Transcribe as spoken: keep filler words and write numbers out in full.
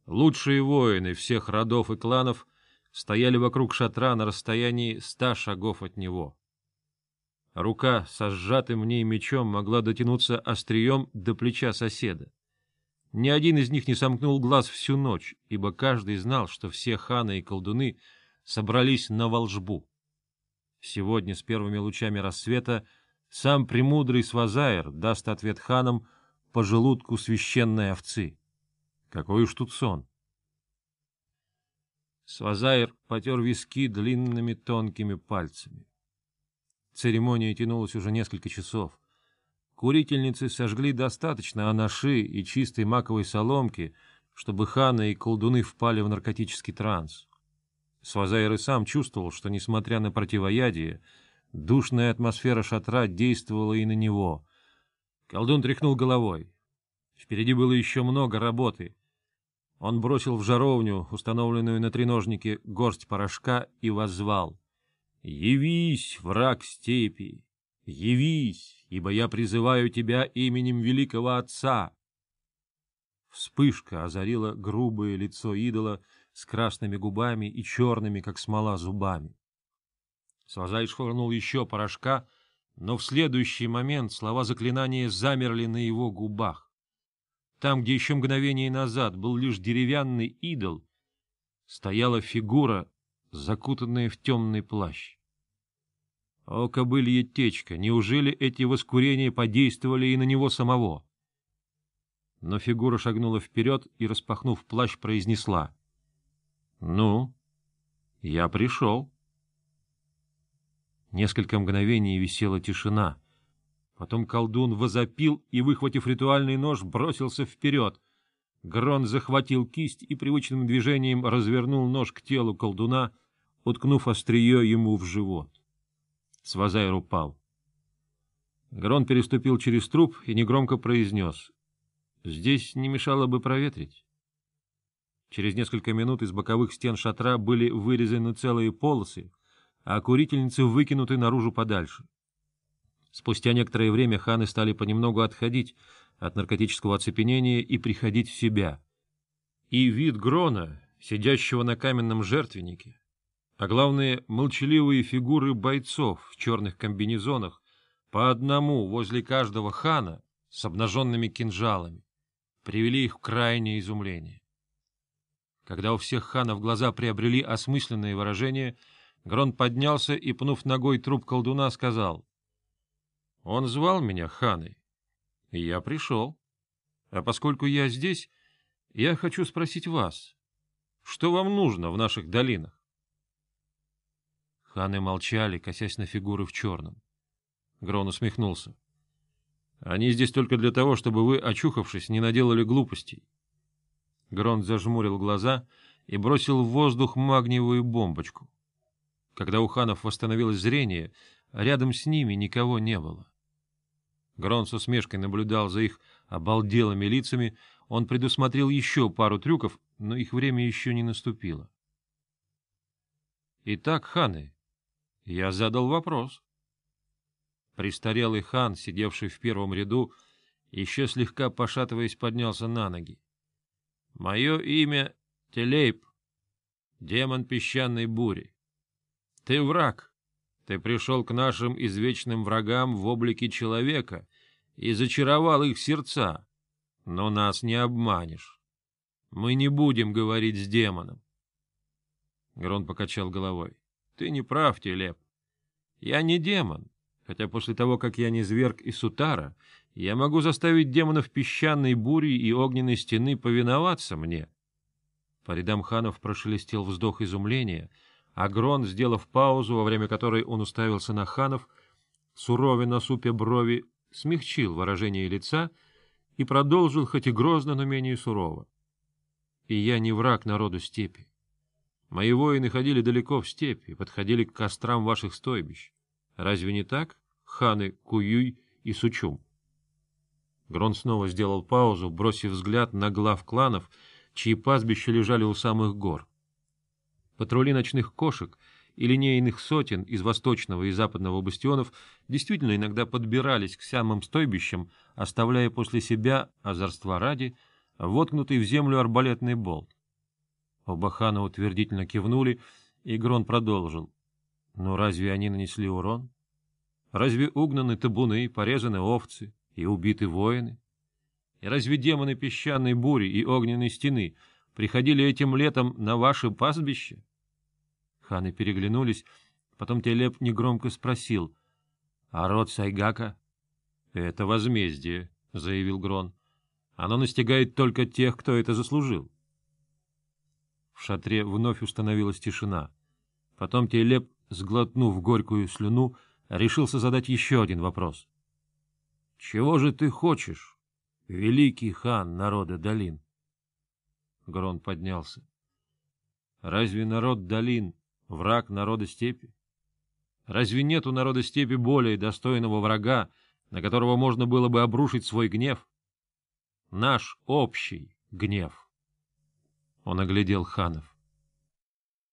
Лучшие воины всех родов и кланов стояли вокруг шатра на расстоянии ста шагов от него. Рука со сжатым в ней мечом могла дотянуться острием до плеча соседа. Ни один из них не сомкнул глаз всю ночь, ибо каждый знал, что все ханы и колдуны собрались на волжбу. Сегодня с первыми лучами рассвета сам премудрый Свазаэр даст ответ ханам по желудку священной овцы. Какой уж тут сон! Свазаэр потер виски длинными тонкими пальцами. Церемония тянулась уже несколько часов. Курительницы сожгли достаточно анаши и чистой маковой соломки, чтобы ханы и колдуны впали в наркотический транс. Свазаэр и сам чувствовал, что, несмотря на противоядие, душная атмосфера шатра действовала и на него. Колдун тряхнул головой. Впереди было еще много работы. Он бросил в жаровню, установленную на треножнике, горсть порошка и воззвал: «Явись, враг степи! Явись, ибо я призываю тебя именем великого Отца!» Вспышка озарила грубое лицо идола с красными губами и черными, как смола, зубами. Свазаэр швырнул еще порошка, но в следующий момент слова заклинания замерли на его губах. Там, где еще мгновение назад был лишь деревянный идол, стояла фигура, закутанная в темный плащ. О, кобылье течка! Неужели эти воскурения подействовали и на него самого? Но фигура шагнула вперед и, распахнув плащ, произнесла: «Ну, я пришел». Несколько мгновений висела тишина. Потом колдун возопил и, выхватив ритуальный нож, бросился вперед. Грон захватил кисть и привычным движением развернул нож к телу колдуна, уткнув острие ему в живот. Свазаэр упал. Грон переступил через труп и негромко произнес: «Здесь не мешало бы проветрить». Через несколько минут из боковых стен шатра были вырезаны целые полосы, а курительницы выкинуты наружу подальше. Спустя некоторое время ханы стали понемногу отходить от наркотического оцепенения и приходить в себя. И вид Грона, сидящего на каменном жертвеннике, а главное, молчаливые фигуры бойцов в черных комбинезонах, по одному возле каждого хана с обнаженными кинжалами, привели их в крайнее изумление. Когда у всех ханов глаза приобрели осмысленное выражение, Грон поднялся и, пнув ногой труп колдуна, сказал: «Он звал меня, ханы, и я пришел. А поскольку я здесь, я хочу спросить вас, что вам нужно в наших долинах?» Ханы молчали, косясь на фигуры в черном. Грон усмехнулся. «Они здесь только для того, чтобы вы, очухавшись, не наделали глупостей». Грон зажмурил глаза и бросил в воздух магниевую бомбочку. Когда у ханов восстановилось зрение, рядом с ними никого не было. Грон с усмешкой наблюдал за их обалделыми лицами. Он предусмотрел еще пару трюков, но их время еще не наступило. «Итак, ханы, я задал вопрос». Престарелый хан, сидевший в первом ряду, еще слегка пошатываясь, поднялся на ноги. «Мое имя Телейп, демон песчаной бури. Ты враг. Ты пришел к нашим извечным врагам в облике человека и зачаровал их сердца, но нас не обманешь. Мы не будем говорить с демоном». Грон покачал головой. «Ты не прав, Телеп. Я не демон, хотя после того, как я низверг Исутара, я могу заставить демонов песчаной бури и огненной стены повиноваться мне». По рядам ханов прошелестел вздох изумления, а Грон, сделав паузу, во время которой он уставился на ханов, сурове насупя брови, смягчил выражение лица и продолжил, хоть и грозно, но менее сурово. «И я не враг народу степи. Мои воины ходили далеко в степь и подходили к кострам ваших стойбищ. Разве не так, ханы Куюй и Сучум?» Грон снова сделал паузу, бросив взгляд на глав кланов, чьи пастбища лежали у самых гор. Патрули ночных кошек и линейных сотен из восточного и западного бастионов действительно иногда подбирались к самым стойбищам, оставляя после себя, озорства ради, воткнутый в землю арбалетный болт. Оба хана утвердительно кивнули, и Грон продолжил. Но разве они нанесли урон? Разве угнаны табуны, порезаны овцы и убиты воины? И разве демоны песчаной бури и огненной стены приходили этим летом на ваше пастбище? Ханы переглянулись, потом Телеп негромко спросил: — А род Сайгака? — Это возмездие, — заявил Грон. — Оно настигает только тех, кто это заслужил. В шатре вновь установилась тишина. Потом Телеп, сглотнув горькую слюну, решился задать еще один вопрос. — Чего же ты хочешь, великий хан народа долин? Грон поднялся. — Разве народ долин — враг народа степи? Разве нет у народа степи более достойного врага, на которого можно было бы обрушить свой гнев? Наш общий гнев. Он оглядел ханов.